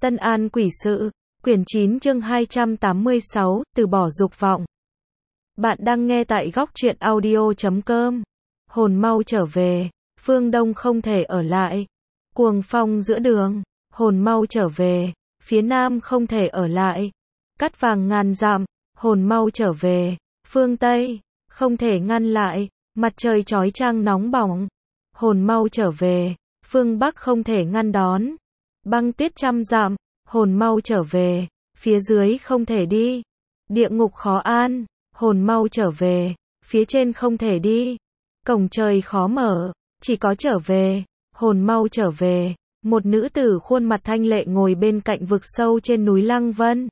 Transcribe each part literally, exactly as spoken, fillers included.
Tân An Quỷ Sự, quyển chín chương hai trăm tám mươi sáu, từ bỏ dục vọng. Bạn đang nghe tại góc truyện audio chấm com. Hồn mau trở về, phương Đông không thể ở lại. Cuồng phong giữa đường, hồn mau trở về, phía Nam không thể ở lại. Cắt vàng ngàn dặm, hồn mau trở về, phương Tây không thể ngăn lại. Mặt trời chói chang nóng bỏng, hồn mau trở về, phương Bắc không thể ngăn đón. Băng tuyết trăm dặm, hồn mau trở về, phía dưới không thể đi. Địa ngục khó an, hồn mau trở về, phía trên không thể đi. Cổng trời khó mở, chỉ có trở về, hồn mau trở về. Một nữ tử khuôn mặt thanh lệ ngồi bên cạnh vực sâu trên núi Lăng Vân.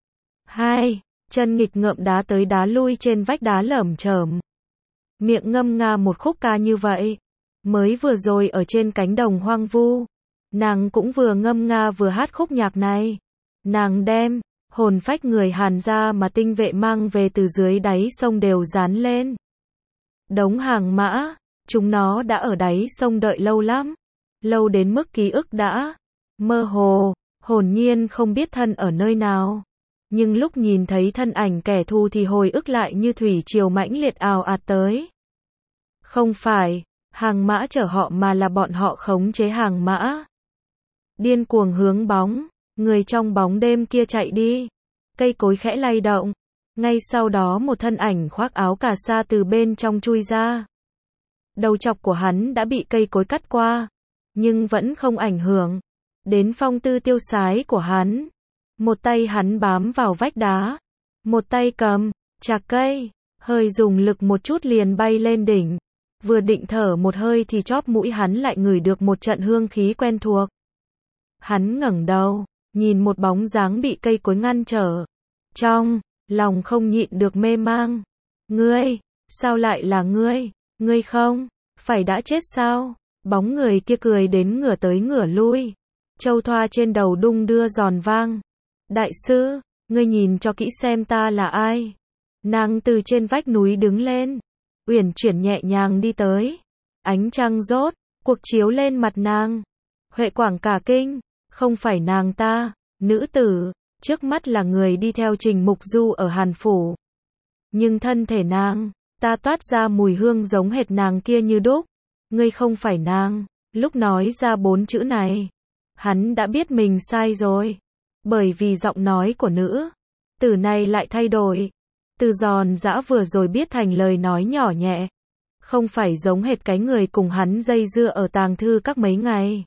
Hai, chân nghịch ngợm đá tới đá lui trên vách đá lởm chởm. Miệng ngâm nga một khúc ca như vậy. Mới vừa rồi ở trên cánh đồng hoang vu, nàng cũng vừa ngâm nga vừa hát khúc nhạc này. Nàng đem hồn phách người Hàn gia mà tinh vệ mang về từ dưới đáy sông đều dán lên đống hàng mã. Chúng nó đã ở đáy sông đợi lâu lắm, lâu đến mức ký ức đã mơ hồ, hồn nhiên không biết thân ở nơi nào. Nhưng lúc nhìn thấy thân ảnh kẻ thù thì hồi ức lại như thủy triều mãnh liệt ào ạt tới. Không phải hàng mã chở họ mà là bọn họ khống chế hàng mã. Điên cuồng hướng bóng người trong bóng đêm kia chạy đi. Cây cối khẽ lay động, ngay sau đó một thân ảnh khoác áo cà sa từ bên trong chui ra. Đầu chọc của hắn đã bị cây cối cắt qua, nhưng vẫn không ảnh hưởng đến phong tư tiêu sái của hắn. Một tay hắn bám vào vách đá, một tay cầm chạc cây, hơi dùng lực một chút liền bay lên đỉnh. Vừa định thở một hơi thì chóp mũi hắn lại ngửi được một trận hương khí quen thuộc. Hắn ngẩng đầu, nhìn một bóng dáng bị cây cối ngăn trở. Trong lòng không nhịn được mê mang. Ngươi, sao lại là ngươi? Ngươi không phải đã chết sao? Bóng người kia cười đến ngửa tới ngửa lui. Châu thoa trên đầu đung đưa giòn vang. Đại sư, ngươi nhìn cho kỹ xem ta là ai. Nàng từ trên vách núi đứng lên, uyển chuyển nhẹ nhàng đi tới. Ánh trăng rốt cuộc chiếu lên mặt nàng. Huệ Quảng cả kinh, không phải nàng ta. Nữ tử trước mắt là người đi theo Trình Mục Du ở Hàn Phủ. Nhưng thân thể nàng ta toát ra mùi hương giống hệt nàng kia như đúc. Ngươi không phải nàng. Lúc nói ra bốn chữ này, hắn đã biết mình sai rồi. Bởi vì giọng nói của nữ tử này lại thay đổi. Từ giòn giã vừa rồi biết thành lời nói nhỏ nhẹ. Không phải giống hệt cái người cùng hắn dây dưa ở tàng thư các mấy ngày.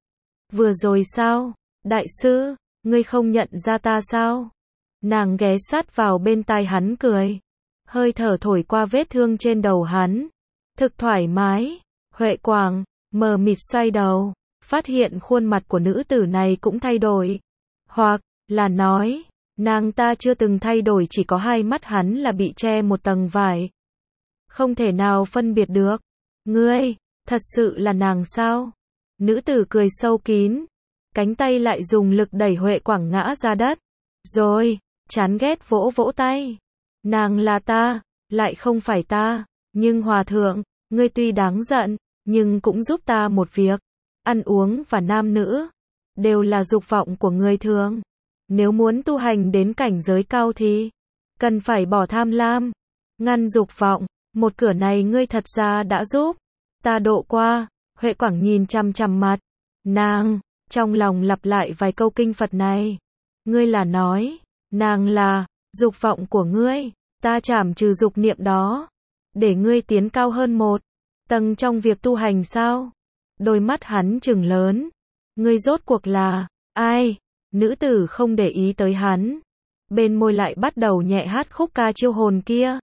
Vừa rồi sao? Đại sư, ngươi không nhận ra ta sao? Nàng ghé sát vào bên tai hắn cười. Hơi thở thổi qua vết thương trên đầu hắn. Thực thoải mái. Huệ Quảng mờ mịt xoay đầu, phát hiện khuôn mặt của nữ tử này cũng thay đổi. Hoặc là nói, nàng ta chưa từng thay đổi, chỉ có hai mắt hắn là bị che một tầng vải. Không thể nào phân biệt được. Ngươi, thật sự là nàng sao? Nữ tử cười sâu kín, cánh tay lại dùng lực đẩy Huệ Quảng ngã ra đất. Rồi, chán ghét vỗ vỗ tay. Nàng là ta, lại không phải ta. Nhưng hòa thượng, ngươi tuy đáng giận, nhưng cũng giúp ta một việc. Ăn uống và nam nữ đều là dục vọng của người thường. Nếu muốn tu hành đến cảnh giới cao thì cần phải bỏ tham lam, ngăn dục vọng. Một cửa này ngươi thật ra đã giúp ta độ qua. Huệ Quảng nhìn chằm chằm mặt nàng, trong lòng lặp lại vài câu kinh Phật này. Ngươi là nói, nàng là dục vọng của ngươi. Ta trảm trừ dục niệm đó, để ngươi tiến cao hơn một tầng trong việc tu hành sao? Đôi mắt hắn trừng lớn. Ngươi rốt cuộc là ai? Nữ tử không để ý tới hắn, bên môi lại bắt đầu nhẹ hát khúc ca chiêu hồn kia.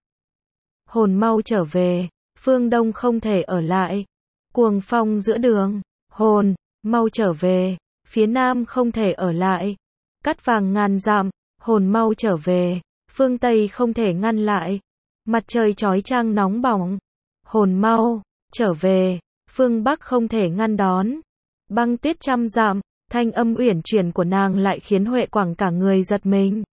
Hồn mau trở về, phương Đông không thể ở lại. Cuồng phong giữa đường, hồn mau trở về, phía Nam không thể ở lại. Cắt vàng ngàn dặm, hồn mau trở về, phương Tây không thể ngăn lại. Mặt trời chói chang nóng bỏng, hồn mau trở về, phương Bắc không thể ngăn đón. Băng tuyết trăm dặm. Thanh âm uyển chuyển của nàng lại khiến Huệ Quảng cả người giật mình.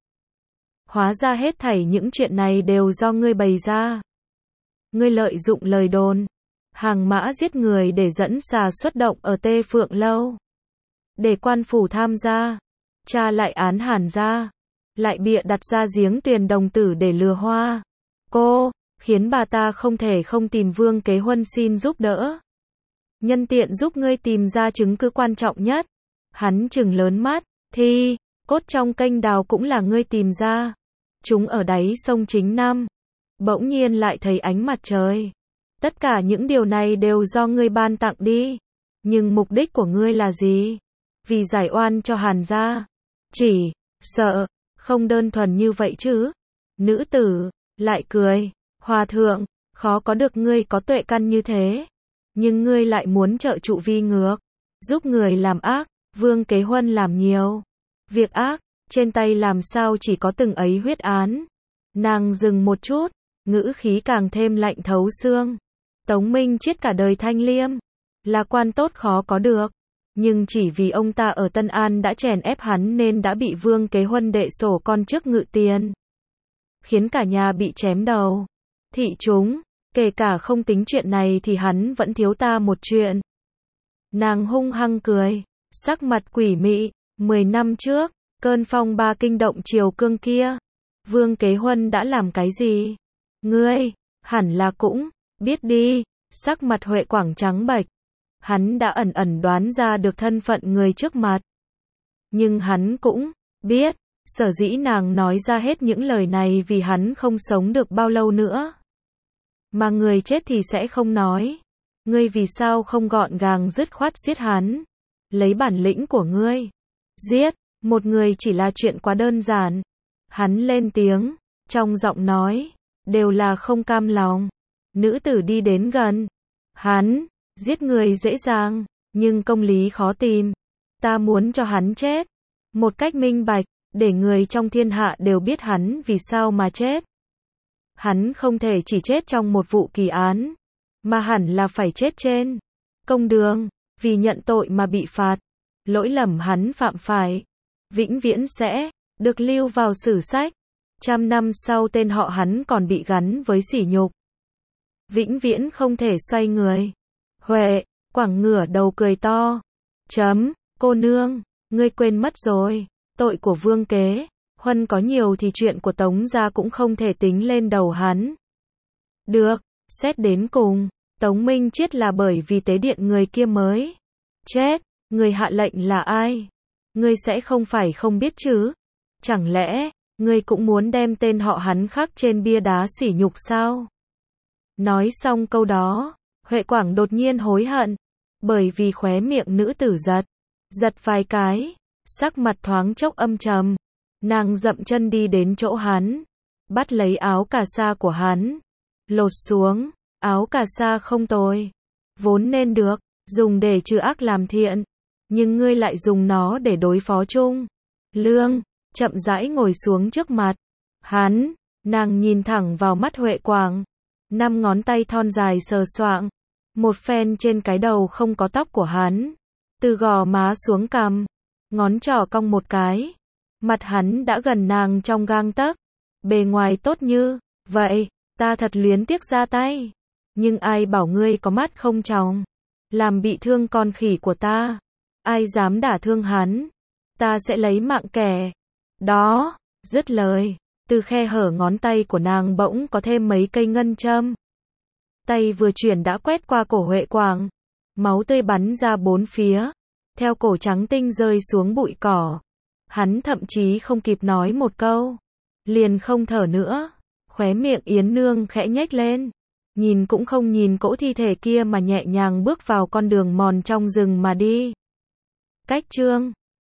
Hóa ra hết thảy những chuyện này đều do ngươi bày ra. Ngươi lợi dụng lời đồn hàng mã giết người để dẫn xà xuất động ở Tê Phượng Lâu, để quan phủ tham gia. cha lại án Hàn gia, lại bịa đặt ra giếng Tuyền đồng tử để lừa Hoa cô, khiến bà ta không thể không tìm Vương Kế Huân xin giúp đỡ. Nhân tiện giúp ngươi tìm ra chứng cứ quan trọng nhất. Hắn trừng lớn mắt, thì, cốt trong kênh đào cũng là ngươi tìm ra. Chúng ở đáy sông Chính Nam. Bỗng nhiên lại thấy ánh mặt trời. Tất cả những điều này đều do ngươi ban tặng đi. Nhưng mục đích của ngươi là gì? Vì giải oan cho Hàn gia. Chỉ, sợ, không đơn thuần như vậy chứ. Nữ tử, lại cười, hòa thượng, khó có được ngươi có tuệ căn như thế. Nhưng ngươi lại muốn trợ trụ vi ngược, giúp người làm ác, Vương Kế Huân làm nhiều việc ác, trên tay làm sao chỉ có từng ấy huyết án. Nàng dừng một chút, ngữ khí càng thêm lạnh thấu xương. Tống Minh Chiết cả đời thanh liêm, là quan tốt khó có được, nhưng chỉ vì ông ta ở Tân An đã chèn ép hắn nên đã bị Vương Kế Huân đệ sổ con trước ngự tiền, khiến cả nhà bị chém đầu. Thị chúng, kể cả không tính chuyện này thì hắn vẫn thiếu ta một chuyện. Nàng hung hăng cười, sắc mặt quỷ mị. Mười năm trước, cơn phong ba kinh động triều cương kia, Vương Kế Huân đã làm cái gì? Ngươi, hẳn là cũng biết đi. Sắc mặt Huệ Quảng trắng bệch. Hắn đã ẩn ẩn đoán ra được thân phận người trước mặt. Nhưng hắn cũng biết, sở dĩ nàng nói ra hết những lời này vì hắn không sống được bao lâu nữa. Mà người chết thì sẽ không nói. Ngươi vì sao không gọn gàng dứt khoát giết hắn? Lấy bản lĩnh của ngươi, giết một người chỉ là chuyện quá đơn giản. Hắn lên tiếng, trong giọng nói đều là không cam lòng. Nữ tử đi đến gần. Hắn, giết người dễ dàng, nhưng công lý khó tìm. Ta muốn cho hắn chết một cách minh bạch, để người trong thiên hạ đều biết hắn vì sao mà chết. Hắn không thể chỉ chết trong một vụ kỳ án, mà hẳn là phải chết trên công đường, vì nhận tội mà bị phạt. Lỗi lầm hắn phạm phải, vĩnh viễn sẽ được lưu vào sử sách. Trăm năm sau tên họ hắn còn bị gắn với sỉ nhục, vĩnh viễn không thể xoay người. Huệ Quảng ngửa đầu cười to. Chấm, cô nương, ngươi quên mất rồi, tội của Vương Kế Huân có nhiều thì chuyện của Tống gia cũng không thể tính lên đầu hắn. Được, xét đến cùng, Tống Minh Chiết là bởi vì tế điện người kia mới chết. Người hạ lệnh là ai? Ngươi sẽ không phải không biết chứ? Chẳng lẽ ngươi cũng muốn đem tên họ hắn khắc trên bia đá sỉ nhục sao? Nói xong câu đó, Huệ Quảng đột nhiên hối hận, bởi vì khóe miệng nữ tử giật, giật vài cái, sắc mặt thoáng chốc âm trầm. Nàng dậm chân đi đến chỗ hắn, bắt lấy áo cà sa của hắn, lột xuống. Áo cà sa không tồi, vốn nên được dùng để trừ ác làm thiện, nhưng ngươi lại dùng nó để đối phó Trung Lương. Chậm rãi ngồi xuống trước mặt hắn, nàng nhìn thẳng vào mắt Huệ Quảng, năm ngón tay thon dài sờ soạng một phen trên cái đầu không có tóc của hắn, từ gò má xuống cằm, ngón trỏ cong một cái. Mặt hắn đã gần nàng trong gang tấc, bề ngoài tốt như vậy, ta thật luyến tiếc ra tay. Nhưng ai bảo ngươi có mắt không tròng, làm bị thương con khỉ của ta. Ai dám đả thương hắn, ta sẽ lấy mạng kẻ đó. Dứt lời, từ khe hở ngón tay của nàng bỗng có thêm mấy cây ngân châm. Tay vừa chuyển đã quét qua cổ Huệ Quảng, máu tươi bắn ra bốn phía, theo cổ trắng tinh rơi xuống bụi cỏ. Hắn thậm chí không kịp nói một câu, liền không thở nữa. Khóe miệng Yến Nương khẽ nhếch lên, nhìn cũng không nhìn cỗ thi thể kia mà nhẹ nhàng bước vào con đường mòn trong rừng mà đi. Cách chương